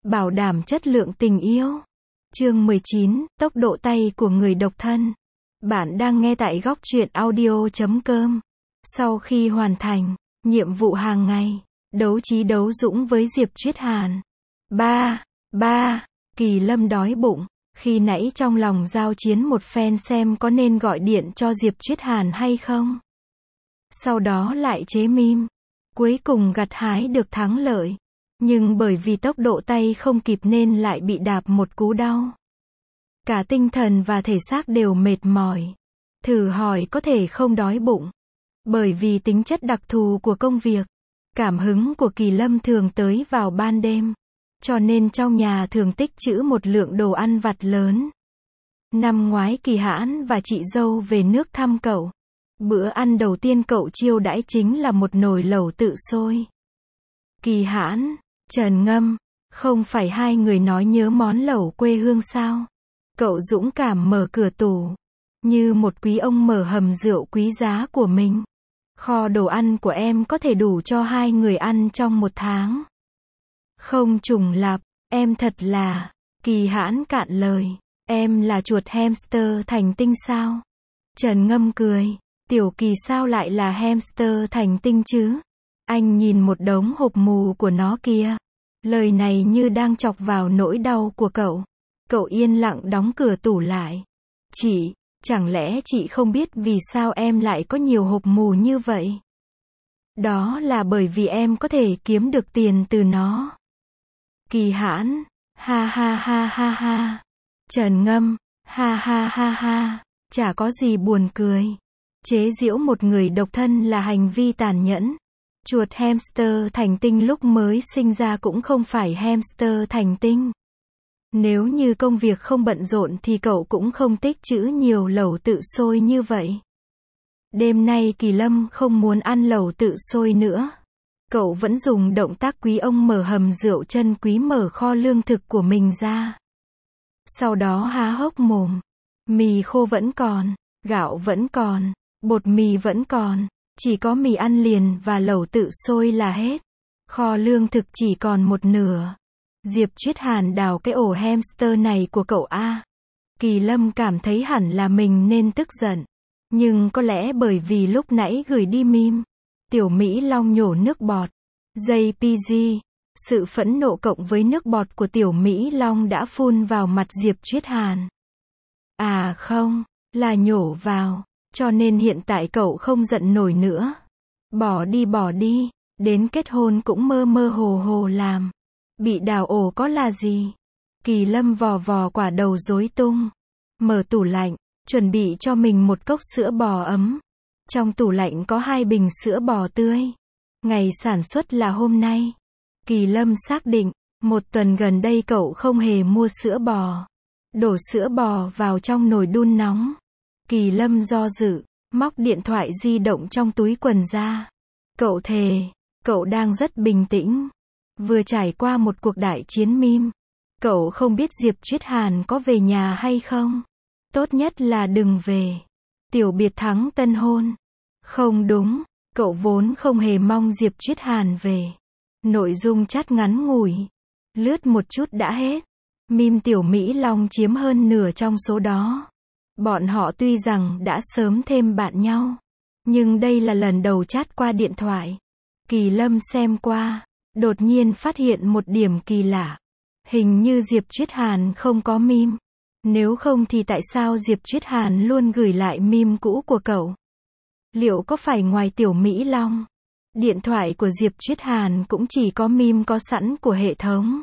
bảo đảm chất lượng tình yêu. Chương 19, tốc độ tay của người độc thân. Bạn đang nghe tại góc truyện audio.com. Sau khi hoàn thành nhiệm vụ hàng ngày, đấu trí đấu dũng với Diệp Triết Hàn. Kỳ Lâm đói bụng. Khi nãy trong lòng giao chiến một phen xem có nên gọi điện cho Diệp Triết Hàn hay không. Sau đó lại chế meme. Cuối cùng gặt hái được thắng lợi. Nhưng bởi vì tốc độ tay không kịp nên lại bị đạp một cú đau. Cả tinh thần và thể xác đều mệt mỏi. Thử hỏi có thể không đói bụng. Bởi vì tính chất đặc thù của công việc, cảm hứng của Kỳ Lâm thường tới vào ban đêm. Cho nên trong nhà thường tích trữ một lượng đồ ăn vặt lớn. Năm ngoái Kỳ Hãn và chị dâu về nước thăm cậu. Bữa ăn đầu tiên cậu chiêu đãi chính là một nồi lẩu tự sôi. Kỳ Hãn, Trần Ngâm, không phải hai người nói nhớ món lẩu quê hương sao? Cậu dũng cảm mở cửa tủ, như một quý ông mở hầm rượu quý giá của mình. Kho đồ ăn của em có thể đủ cho hai người ăn trong một tháng. Không trùng lặp, em thật là. Kỳ Hãn cạn lời, em là chuột hamster thành tinh sao? Trần Ngâm cười, Tiểu Kỳ sao lại là hamster thành tinh chứ? Anh nhìn một đống hộp mù của nó kia. Lời này như đang chọc vào nỗi đau của cậu. Cậu yên lặng đóng cửa tủ lại. Chị, chẳng lẽ chị không biết vì sao em lại có nhiều hộp mù như vậy? Đó là bởi vì em có thể kiếm được tiền từ nó. Kỳ Hãn, ha ha ha ha ha. Trần Ngâm, ha ha ha ha. Chả có gì buồn cười. Chế giễu một người độc thân là hành vi tàn nhẫn. Chuột hamster thành tinh lúc mới sinh ra cũng không phải hamster thành tinh. Nếu như công việc không bận rộn thì cậu cũng không tích trữ nhiều lẩu tự sôi như vậy. Đêm nay Kỳ Lâm không muốn ăn lẩu tự sôi nữa. Cậu vẫn dùng động tác quý ông mở hầm rượu chân quý mở kho lương thực của mình ra. Sau đó há hốc mồm. Mì khô vẫn còn, gạo vẫn còn, bột mì vẫn còn. Chỉ có mì ăn liền và lẩu tự sôi là hết. Kho lương thực chỉ còn một nửa. Diệp Triết Hàn đào cái ổ hamster này của cậu a. Kỳ Lâm cảm thấy hẳn là mình nên tức giận. Nhưng có lẽ bởi vì lúc nãy gửi đi meme. Tiểu Mỹ Long nhổ nước bọt. JPG. Sự phẫn nộ cộng với nước bọt của Tiểu Mỹ Long đã phun vào mặt Diệp Triết Hàn. À không, là nhổ vào. Cho nên hiện tại cậu không giận nổi nữa. Bỏ đi, đến kết hôn cũng mơ mơ hồ hồ làm. Bị đào ổ có là gì? Kỳ Lâm vò vò quả đầu rối tung. Mở tủ lạnh, chuẩn bị cho mình một cốc sữa bò ấm. Trong tủ lạnh có 2 bình sữa bò tươi. Ngày sản xuất là hôm nay. Kỳ Lâm xác định, một tuần gần đây cậu không hề mua sữa bò. Đổ sữa bò vào trong nồi đun nóng. Kỳ Lâm do dự, móc điện thoại di động trong túi quần ra. Cậu thề, cậu đang rất bình tĩnh. Vừa trải qua một cuộc đại chiến meme. Cậu không biết Diệp Triết Hàn có về nhà hay không. Tốt nhất là đừng về. Tiểu biệt thắng tân hôn. Không đúng, cậu vốn không hề mong Diệp Triết Hàn về. Nội dung chat ngắn ngủi. Lướt một chút đã hết. Meme Tiểu Mỹ Long chiếm hơn nửa trong số đó. Bọn họ tuy rằng đã sớm thêm bạn nhau. Nhưng đây là lần đầu chat qua điện thoại. Kỳ Lâm xem qua. Đột nhiên phát hiện một điểm kỳ lạ. Hình như Diệp Triết Hàn không có meme. Nếu không thì tại sao Diệp Triết Hàn luôn gửi lại meme cũ của cậu? Liệu có phải ngoài Tiểu Mỹ Long, điện thoại của Diệp Triết Hàn cũng chỉ có meme có sẵn của hệ thống?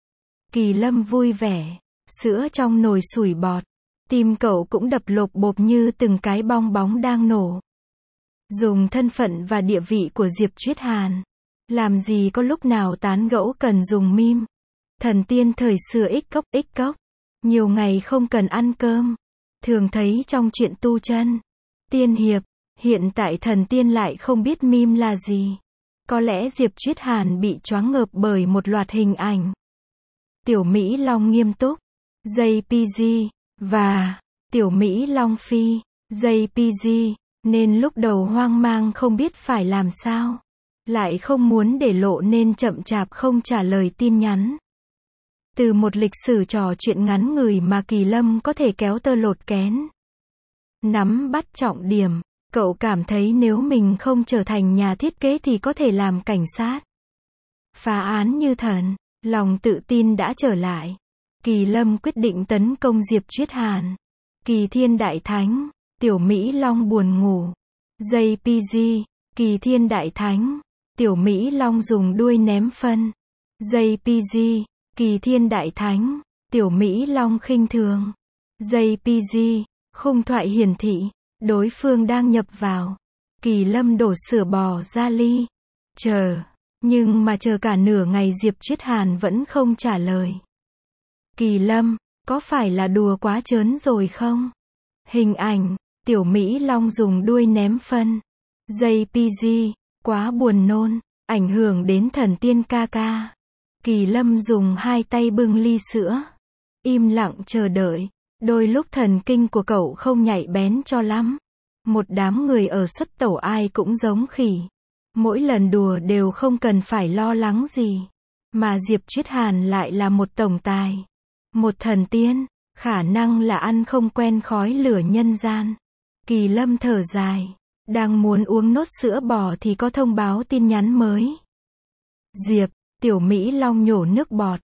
Kỳ Lâm vui vẻ. Sữa trong nồi sủi bọt. Tim cậu cũng đập lộp bộp như từng cái bong bóng đang nổ. Dùng thân phận và địa vị của Diệp Triết Hàn. Làm gì có lúc nào tán gẫu cần dùng meme. Thần tiên thời xưa ích cốc. Nhiều ngày không cần ăn cơm. Thường thấy trong chuyện tu chân. Tiên hiệp. Hiện tại thần tiên lại không biết meme là gì. Có lẽ Diệp Triết Hàn bị choáng ngợp bởi một loạt hình ảnh. Tiểu Mỹ Long nghiêm túc. JPG. Và Tiểu Mỹ Long Phi. JPG. Nên lúc đầu hoang mang không biết phải làm sao. Lại không muốn để lộ nên chậm chạp không trả lời tin nhắn. Từ một lịch sử trò chuyện ngắn ngủi mà Kỳ Lâm có thể kéo tơ lột kén. Nắm bắt trọng điểm, cậu cảm thấy nếu mình không trở thành nhà thiết kế thì có thể làm cảnh sát. Phá án như thần, lòng tự tin đã trở lại. Kỳ Lâm quyết định tấn công Diệp Triết Hàn. Kỳ Thiên Đại Thánh, Tiểu Mỹ Long buồn ngủ. JPG, Kỳ Thiên Đại Thánh, Tiểu Mỹ Long dùng đuôi ném phân. JPG, Kỳ Thiên Đại Thánh, Tiểu Mỹ Long khinh thường. JPG, khung thoại hiển thị, đối phương đang nhập vào. Kỳ Lâm đổ sữa bò ra ly. Nhưng mà chờ cả nửa ngày Diệp Triết Hàn vẫn không trả lời. Kỳ Lâm, có phải là đùa quá trớn rồi không? Hình ảnh, Tiểu Mỹ Long dùng đuôi ném phân. JPG, quá buồn nôn, ảnh hưởng đến thần tiên ca ca. Kỳ Lâm dùng hai tay bưng ly sữa. Im lặng chờ đợi. Đôi lúc thần kinh của cậu không nhạy bén cho lắm. Một đám người ở xuất tẩu ai cũng giống khỉ. Mỗi lần đùa đều không cần phải lo lắng gì. Mà Diệp Triết Hàn lại là một tổng tài. Một thần tiên, khả năng là ăn không quen khói lửa nhân gian. Kỳ Lâm thở dài. Đang muốn uống nốt sữa bò thì có thông báo tin nhắn mới. Diệp, Tiểu Mỹ Long nhổ nước bọt.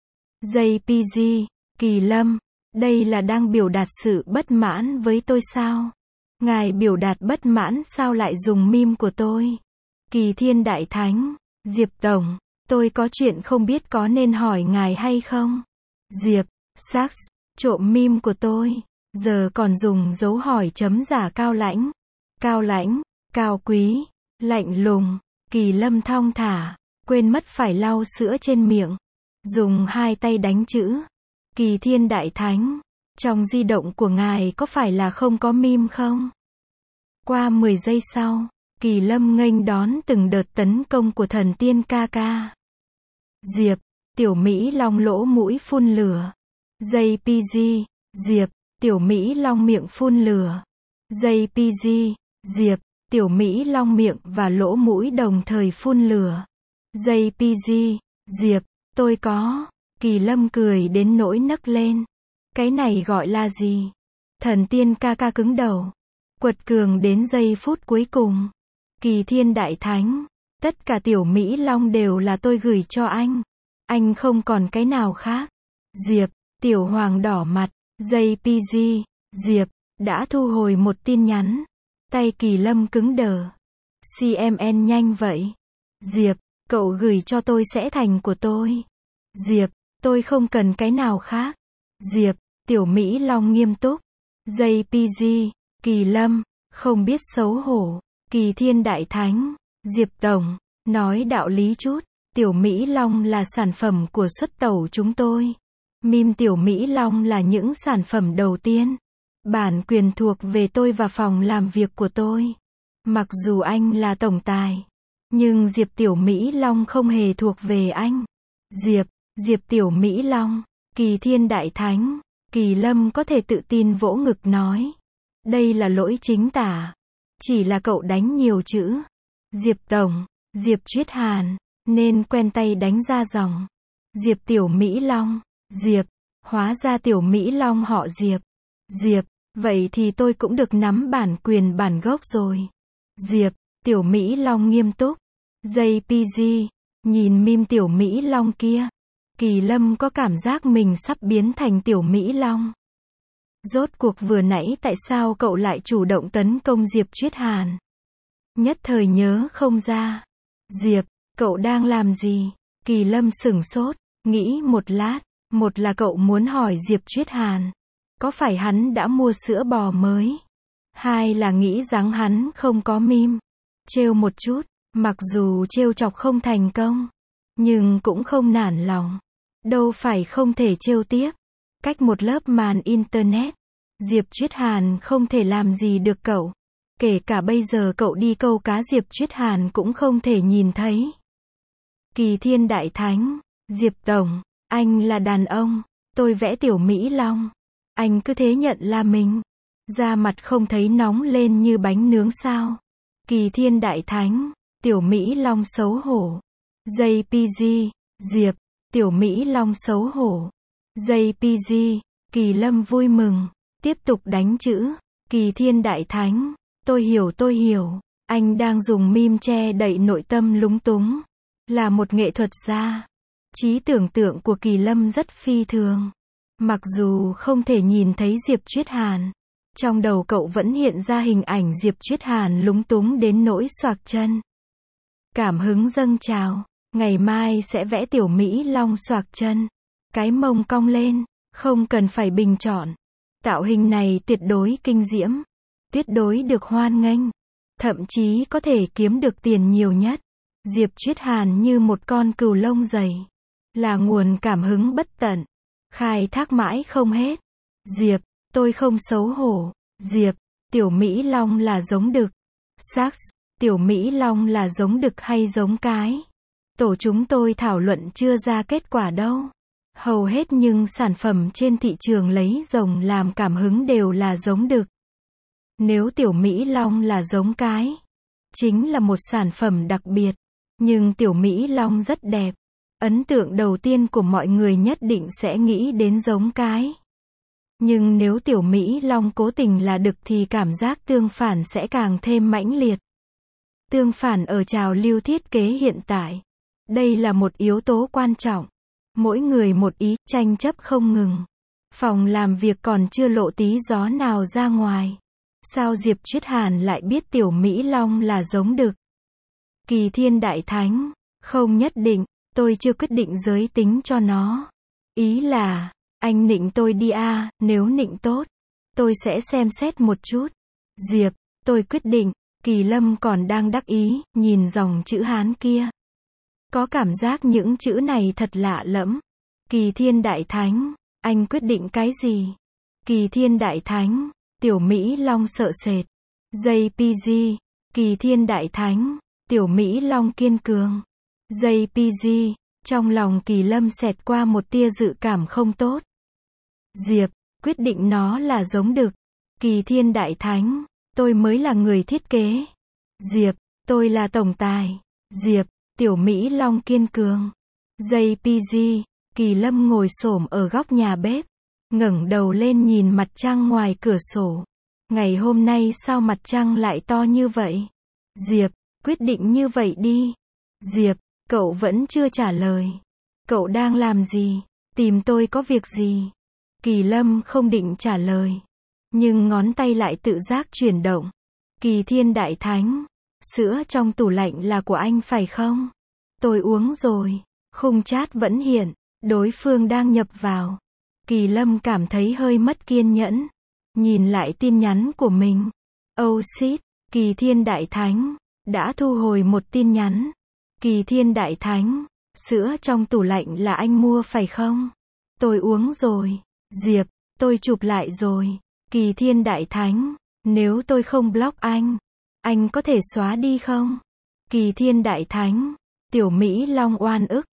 JPG, Kỳ Lâm, đây là đang biểu đạt sự bất mãn với tôi sao? Ngài biểu đạt bất mãn sao lại dùng meme của tôi? Kỳ Thiên Đại Thánh, Diệp Tổng, tôi có chuyện không biết có nên hỏi ngài hay không? Diệp, Sax, trộm meme của tôi, giờ còn dùng dấu hỏi chấm giả cao lãnh. Cao lãnh, cao quý, lạnh lùng. Kỳ Lâm thong thả, quên mất phải lau sữa trên miệng. Dùng hai tay đánh chữ. Kỳ Thiên Đại Thánh, trong di động của ngài có phải là không có meme không? Qua 10 giây sau, Kỳ Lâm nghênh đón từng đợt tấn công của thần tiên ca ca. Diệp, Tiểu Mỹ Long lỗ mũi phun lửa. JPG, Diệp, Tiểu Mỹ Long miệng phun lửa. JPG, Diệp, Tiểu Mỹ Long miệng và lỗ mũi đồng thời phun lửa. JPG, Diệp, tôi có. Kỳ Lâm cười đến nỗi nấc lên. Cái này gọi là gì? Thần tiên ca ca cứng đầu. Quật cường đến giây phút cuối cùng. Kỳ Thiên Đại Thánh, tất cả Tiểu Mỹ Long đều là tôi gửi cho anh. Anh không còn cái nào khác. Diệp, Tiểu Hoàng đỏ mặt. JPG, Diệp, đã thu hồi một tin nhắn. Tay Kỳ Lâm cứng đờ. CMN nhanh vậy. Diệp, cậu gửi cho tôi sẽ thành của tôi. Diệp, tôi không cần cái nào khác. Diệp, Tiểu Mỹ Long nghiêm túc. JPG, Kỳ Lâm, không biết xấu hổ. Kỳ Thiên Đại Thánh, Diệp Tổng, nói đạo lý chút. Tiểu Mỹ Long là sản phẩm của xuất tẩu chúng tôi. Meme Tiểu Mỹ Long là những sản phẩm đầu tiên. Bản quyền thuộc về tôi và phòng làm việc của tôi. Mặc dù anh là tổng tài, nhưng Diệp Tiểu Mỹ Long không hề thuộc về anh. Diệp Tiểu Mỹ Long, Kỳ Thiên Đại Thánh. Kỳ Lâm có thể tự tin vỗ ngực nói. Đây là lỗi chính tả. Chỉ là cậu đánh nhiều chữ. Diệp Tổng, Diệp Triết Hàn, nên quen tay đánh ra dòng. Diệp Tiểu Mỹ Long, Diệp, hóa ra Tiểu Mỹ Long họ Diệp. Diệp, vậy thì tôi cũng được nắm bản quyền bản gốc rồi. Diệp, Tiểu Mỹ Long nghiêm túc. JPG, nhìn meme Tiểu Mỹ Long kia. Kỳ Lâm có cảm giác mình sắp biến thành Tiểu Mỹ Long. Rốt cuộc vừa nãy tại sao cậu lại chủ động tấn công Diệp Triết Hàn? Nhất thời nhớ không ra. Diệp, cậu đang làm gì? Kỳ Lâm sửng sốt, nghĩ một lát. Một là cậu muốn hỏi Diệp Triết Hàn, có phải hắn đã mua sữa bò mới? Hai là nghĩ rằng hắn không có meme. Trêu một chút, mặc dù trêu chọc không thành công, nhưng cũng không nản lòng. Đâu phải không thể trêu tiếp. Cách một lớp màn internet, Diệp Triết Hàn không thể làm gì được cậu. Kể cả bây giờ cậu đi câu cá Diệp Triết Hàn cũng không thể nhìn thấy. Kỳ Thiên Đại Thánh, Diệp Tổng, anh là đàn ông, tôi vẽ Tiểu Mỹ Long. Anh cứ thế nhận là mình. Da mặt không thấy nóng lên như bánh nướng sao? Kỳ Thiên Đại Thánh, Tiểu Mỹ Long xấu hổ. JPG, Diệp, Tiểu Mỹ Long xấu hổ. JPG, Kỳ Lâm vui mừng, tiếp tục đánh chữ. Kỳ Thiên Đại Thánh, tôi hiểu. Anh đang dùng meme che đậy nội tâm lúng túng. Là một nghệ thuật gia. Trí tưởng tượng của Kỳ Lâm rất phi thường. Mặc dù không thể nhìn thấy Diệp Triết Hàn, trong đầu cậu vẫn hiện ra hình ảnh Diệp Triết Hàn lúng túng đến nỗi xoạc chân. Cảm hứng dâng trào, ngày mai sẽ vẽ tiểu Mỹ Long xoạc chân, cái mông cong lên, không cần phải bình chọn. Tạo hình này tuyệt đối kinh diễm, tuyệt đối được hoan nghênh, thậm chí có thể kiếm được tiền nhiều nhất. Diệp Triết Hàn như một con cừu lông dày, là nguồn cảm hứng bất tận, khai thác mãi không hết. Diệp, tôi không xấu hổ. Diệp, tiểu Mỹ Long là giống đực. Sax, tiểu Mỹ Long là giống đực hay giống cái? Tổ chúng tôi thảo luận chưa ra kết quả đâu. Hầu hết những sản phẩm trên thị trường lấy rồng làm cảm hứng đều là giống đực. Nếu tiểu Mỹ Long là giống cái, chính là một sản phẩm đặc biệt. Nhưng tiểu Mỹ Long rất đẹp. Ấn tượng đầu tiên của mọi người nhất định sẽ nghĩ đến giống cái. Nhưng nếu tiểu Mỹ Long cố tình là đực thì cảm giác tương phản sẽ càng thêm mãnh liệt. Tương phản ở trào lưu thiết kế hiện tại. Đây là một yếu tố quan trọng. Mỗi người một ý, tranh chấp không ngừng. Phòng làm việc còn chưa lộ tí gió nào ra ngoài. Sao Diệp Triết Hàn lại biết tiểu Mỹ Long là giống đực? Kỳ Thiên Đại Thánh, không nhất định, tôi chưa quyết định giới tính cho nó. Ý là, anh nịnh tôi đi à, nếu nịnh tốt, tôi sẽ xem xét một chút. Diệp, tôi quyết định. Kỳ Lâm còn đang đắc ý, nhìn dòng chữ Hán kia. Có cảm giác những chữ này thật lạ lẫm. Kỳ Thiên Đại Thánh, anh quyết định cái gì? Kỳ Thiên Đại Thánh, tiểu Mỹ Long sợ sệt. JPG, Kỳ Thiên Đại Thánh, tiểu Mỹ Long kiên cường. JPG, trong lòng Kỳ Lâm xẹt qua một tia dự cảm không tốt. Diệp, quyết định nó là giống đực. Kỳ Thiên Đại Thánh, tôi mới là người thiết kế. Diệp, tôi là tổng tài. Diệp, tiểu Mỹ Long kiên cường. JPG, Kỳ Lâm ngồi xổm ở góc nhà bếp, ngẩng đầu lên nhìn mặt trăng ngoài cửa sổ. Ngày hôm nay sao mặt trăng lại to như vậy? Diệp, quyết định như vậy đi. Diệp, cậu vẫn chưa trả lời. Cậu đang làm gì? Tìm tôi có việc gì? Kỳ Lâm không định trả lời, nhưng ngón tay lại tự giác chuyển động. Kỳ Thiên Đại Thánh, sữa trong tủ lạnh là của anh phải không? Tôi uống rồi. Khung chat vẫn hiện, đối phương đang nhập vào. Kỳ Lâm cảm thấy hơi mất kiên nhẫn. Nhìn lại tin nhắn của mình. Oh shit, Kỳ Thiên Đại Thánh, đã thu hồi một tin nhắn. Kỳ Thiên Đại Thánh, sữa trong tủ lạnh là anh mua phải không? Tôi uống rồi. Diệp, tôi chụp lại rồi. Kỳ Thiên Đại Thánh, nếu tôi không block anh có thể xóa đi không? Kỳ Thiên Đại Thánh, tiểu Mỹ Long oan ức.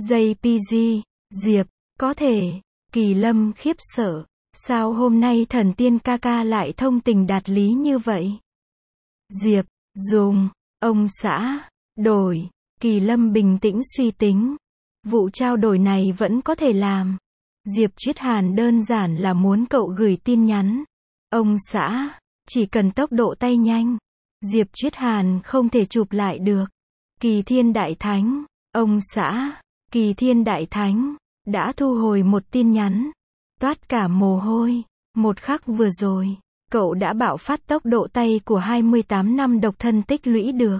JPG, Diệp, có thể. Kỳ Lâm khiếp sợ. Sao hôm nay thần tiên ca ca lại thông tình đạt lý như vậy? Diệp, dùng, ông xã, đổi. Kỳ Lâm bình tĩnh suy tính. Vụ trao đổi này vẫn có thể làm. Diệp Triết Hàn đơn giản là muốn cậu gửi tin nhắn. Ông xã, chỉ cần tốc độ tay nhanh. Diệp Triết Hàn không thể chụp lại được. Kỳ Thiên Đại Thánh, ông xã, Kỳ Thiên Đại Thánh, đã thu hồi một tin nhắn. Toát cả mồ hôi. Một khắc vừa rồi, cậu đã bạo phát tốc độ tay của 28 năm độc thân tích lũy được.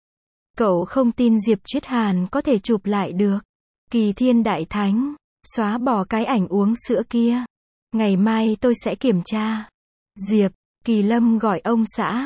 Cậu không tin Diệp Triết Hàn có thể chụp lại được. Kỳ Thiên Đại Thánh, xóa bỏ cái ảnh uống sữa kia. Ngày mai tôi sẽ kiểm tra. Diệp, Kỳ Lâm gọi ông xã.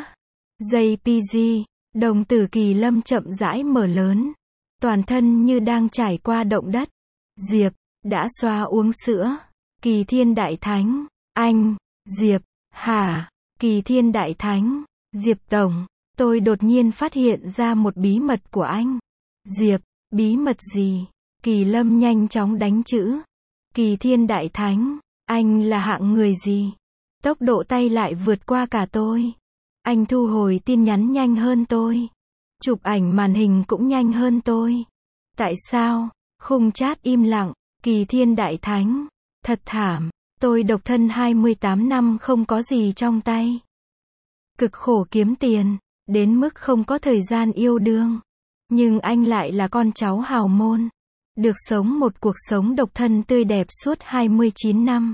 JPG, đồng tử Kỳ Lâm chậm rãi mở lớn. Toàn thân như đang trải qua động đất. Diệp, đã xóa uống sữa. Kỳ Thiên Đại Thánh, anh. Diệp, hả? Kỳ Thiên Đại Thánh, Diệp Tổng, tôi đột nhiên phát hiện ra một bí mật của anh. Diệp, bí mật gì? Kỳ Lâm nhanh chóng đánh chữ. Kỳ Thiên Đại Thánh, anh là hạng người gì? Tốc độ tay lại vượt qua cả tôi. Anh thu hồi tin nhắn nhanh hơn tôi. Chụp ảnh màn hình cũng nhanh hơn tôi. Tại sao? Khung chat im lặng. Kỳ Thiên Đại Thánh, Thật thảm, tôi độc thân 28 năm không có gì trong tay. Cực khổ kiếm tiền, đến mức không có thời gian yêu đương. Nhưng anh lại là con cháu hào môn. Được sống một cuộc sống độc thân tươi đẹp suốt 29 năm.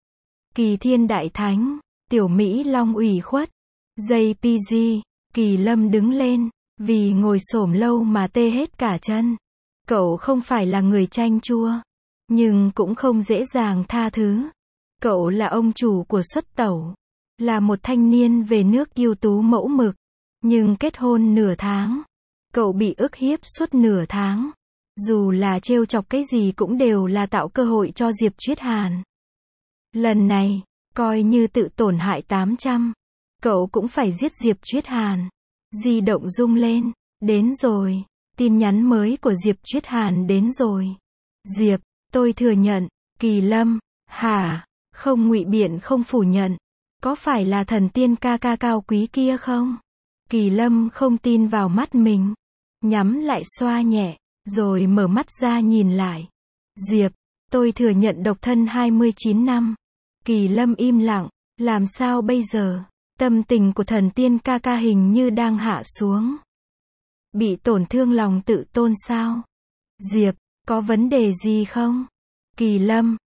Kỳ Thiên Đại Thánh, Tiểu Mỹ Long ủy khuất. JPG, Kỳ Lâm đứng lên, vì ngồi xổm lâu mà tê hết cả chân. Cậu không phải là người chanh chua, nhưng cũng không dễ dàng tha thứ. Cậu là ông chủ của xuất tẩu, là một thanh niên về nước ưu tú mẫu mực, nhưng kết hôn nửa tháng. Cậu bị ức hiếp suốt nửa tháng. Dù là trêu chọc cái gì cũng đều là tạo cơ hội cho Diệp Triết Hàn. Lần này, coi như tự tổn hại 800. Cậu cũng phải giết Diệp Triết Hàn. Di động rung lên. Đến rồi. Tin nhắn mới của Diệp Triết Hàn đến rồi. Diệp, tôi thừa nhận. Kỳ Lâm, hả? Không ngụy biện không phủ nhận. Có phải là thần tiên ca ca cao quý kia không? Kỳ Lâm không tin vào mắt mình. Nhắm lại xoa nhẹ, rồi mở mắt ra nhìn lại. Diệp, tôi thừa nhận độc thân 29 năm. Kỳ Lâm im lặng, làm sao bây giờ? Tâm tình của thần tiên ca ca hình như đang hạ xuống. Bị tổn thương lòng tự tôn sao? Diệp, có vấn đề gì không? Kỳ Lâm,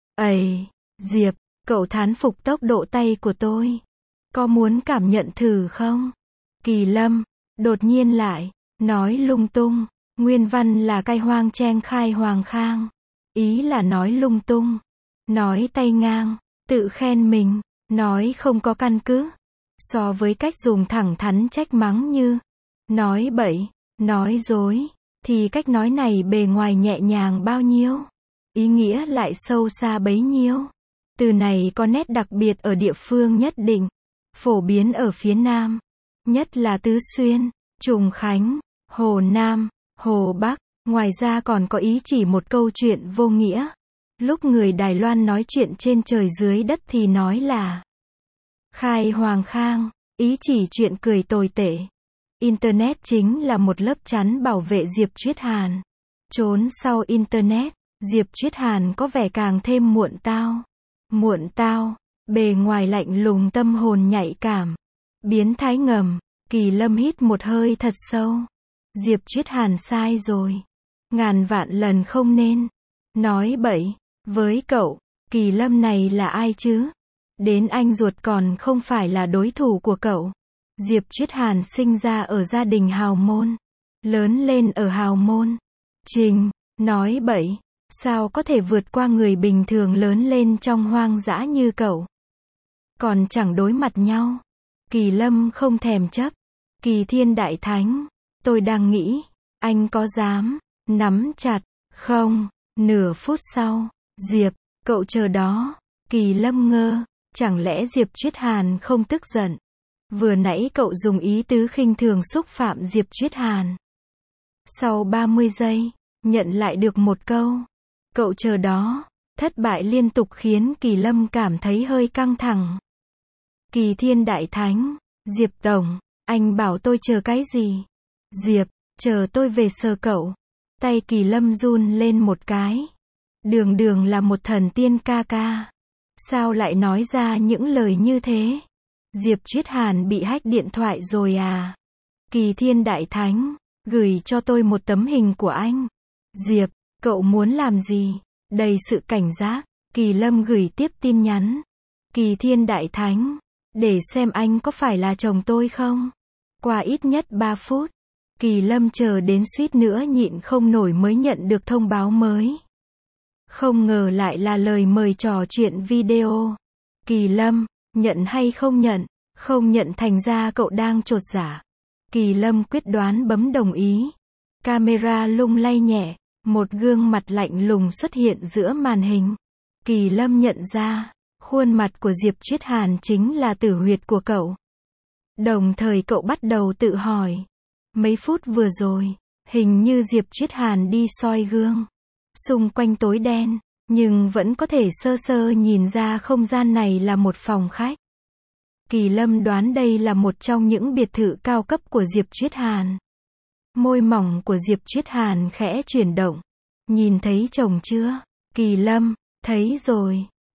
Diệp, cậu thán phục tốc độ tay của tôi. Có muốn cảm nhận thử không? Kỳ Lâm, đột nhiên lại, nói lung tung. Nguyên văn là cai hoang chen khai hoàng khang. Ý là nói lung tung. Nói tay ngang, tự khen mình, nói không có căn cứ. So với cách dùng thẳng thắn trách mắng như nói bậy, nói dối, thì cách nói này bề ngoài nhẹ nhàng bao nhiêu, ý nghĩa lại sâu xa bấy nhiêu. Từ này có nét đặc biệt ở địa phương nhất định, phổ biến ở phía Nam, nhất là Tứ Xuyên, Trùng Khánh, Hồ Nam, Hồ Bắc. Ngoài ra còn có ý chỉ một câu chuyện vô nghĩa. Lúc người Đài Loan nói chuyện trên trời dưới đất thì nói là khai hoàng khang, ý chỉ chuyện cười tồi tệ. Internet chính là một lớp chắn bảo vệ Diệp Triết Hàn. Trốn sau Internet, Diệp Triết Hàn có vẻ càng thêm muộn tao. Muộn tao, bề ngoài lạnh lùng tâm hồn nhạy cảm. Biến thái ngầm, Kỳ Lâm hít một hơi thật sâu. Diệp Triết Hàn sai rồi. Ngàn vạn lần không nên nói bậy với cậu. Kỳ Lâm này là ai chứ? Đến anh ruột còn không phải là đối thủ của cậu. Diệp Triết Hàn sinh ra ở gia đình hào môn, lớn lên ở hào môn. Trình, nói bậy, sao có thể vượt qua người bình thường lớn lên trong hoang dã như cậu? Còn chẳng đối mặt nhau. Kỳ Lâm không thèm chấp. Kỳ Thiên Đại Thánh, tôi đang nghĩ, anh có dám nắm chặt không? Nửa phút sau, Diệp, cậu chờ đó. Kỳ Lâm ngơ, chẳng lẽ Diệp Triết Hàn không tức giận? Vừa nãy cậu dùng ý tứ khinh thường xúc phạm Diệp Triết Hàn. Sau 30 giây, nhận lại được một câu. Cậu chờ đó. Thất bại liên tục khiến Kỳ Lâm cảm thấy hơi căng thẳng. Kỳ Thiên Đại Thánh, Diệp Tổng, anh bảo tôi chờ cái gì? Diệp, chờ tôi về sờ cậu. Tay Kỳ Lâm run lên một cái. Đường đường là một thần tiên ca ca. Sao lại nói ra những lời như thế? Diệp Triết Hàn bị hack điện thoại rồi à? Kỳ Thiên Đại Thánh, gửi cho tôi một tấm hình của anh. Diệp, cậu muốn làm gì? Đầy sự cảnh giác, Kỳ Lâm gửi tiếp tin nhắn. Kỳ Thiên Đại Thánh, để xem anh có phải là chồng tôi không? Qua ít nhất 3 phút, Kỳ Lâm chờ đến suýt nữa nhịn không nổi mới nhận được thông báo mới. Không ngờ lại là lời mời trò chuyện video. Kỳ Lâm, nhận hay không nhận? Không nhận thành ra cậu đang chột dạ. Kỳ Lâm quyết đoán bấm đồng ý. Camera lung lay nhẹ, một gương mặt lạnh lùng xuất hiện giữa màn hình. Kỳ Lâm nhận ra, khuôn mặt của Diệp Triết Hàn chính là tử huyệt của cậu. Đồng thời cậu bắt đầu tự hỏi. Mấy phút vừa rồi, hình như Diệp Triết Hàn đi soi gương. Xung quanh tối đen, nhưng vẫn có thể sơ sơ nhìn ra không gian này là một phòng khách. Kỳ Lâm đoán đây là một trong những biệt thự cao cấp của Diệp Triết Hàn. Môi mỏng của Diệp Triết Hàn khẽ chuyển động. Nhìn thấy chồng chưa? Kỳ Lâm, thấy rồi.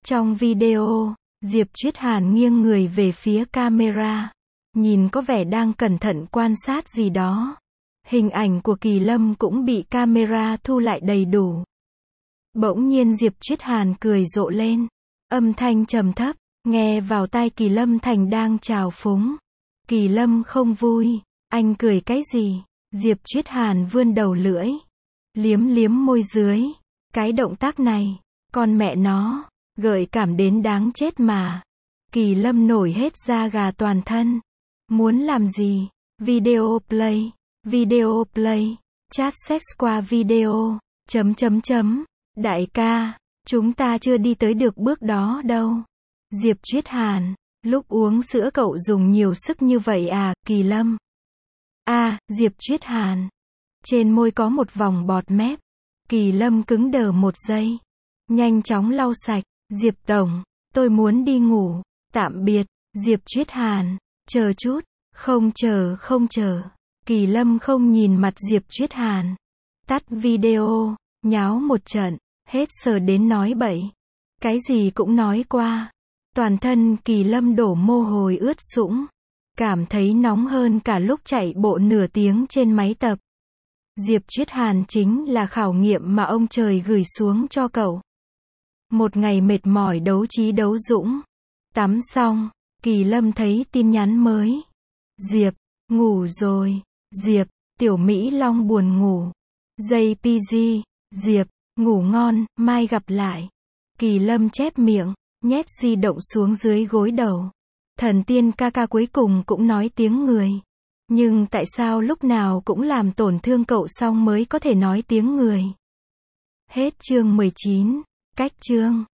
Trong video, Diệp Triết Hàn nghiêng người về phía camera, nhìn có vẻ đang cẩn thận quan sát gì đó. Hình ảnh của Kỳ Lâm cũng bị camera thu lại đầy đủ. Bỗng nhiên Diệp Triết Hàn cười rộ lên, âm thanh trầm thấp, nghe vào tai Kỳ Lâm thành đang trào phúng. Kỳ Lâm không vui, anh cười cái gì? Diệp Triết Hàn vươn đầu lưỡi, liếm liếm môi dưới. Cái động tác này, con mẹ nó, gợi cảm đến đáng chết mà. Kỳ Lâm nổi hết da gà toàn thân. Muốn làm gì? Video play, video play, chat sex qua video, ... Đại ca, chúng ta chưa đi tới được bước đó đâu. Diệp Triết Hàn, lúc uống sữa cậu dùng nhiều sức như vậy à? Kỳ Lâm. Diệp Triết Hàn. Trên môi có một vòng bọt mép. Kỳ Lâm cứng đờ một giây. Nhanh chóng lau sạch. Diệp Tổng, tôi muốn đi ngủ. Tạm biệt. Diệp Triết Hàn. Chờ chút. Không chờ. Kỳ Lâm không nhìn mặt Diệp Triết Hàn. Tắt video. Nháo một trận. Hết sờ đến nói bậy. Cái gì cũng nói qua. Toàn thân Kỳ Lâm đổ mồ hôi ướt sũng. Cảm thấy nóng hơn cả lúc chạy bộ nửa tiếng trên máy tập. Diệp Triết Hàn chính là khảo nghiệm mà ông trời gửi xuống cho cậu. Một ngày mệt mỏi đấu trí đấu dũng. Tắm xong, Kỳ Lâm thấy tin nhắn mới. Diệp, ngủ rồi. Diệp, Tiểu Mỹ Long buồn ngủ. JPG, Diệp, ngủ ngon, mai gặp lại. Kỳ Lâm chép miệng, nhét di động xuống dưới gối đầu. Thần tiên ca ca cuối cùng cũng nói tiếng người. Nhưng tại sao lúc nào cũng làm tổn thương cậu xong mới có thể nói tiếng người? Hết chương 19, cách chương.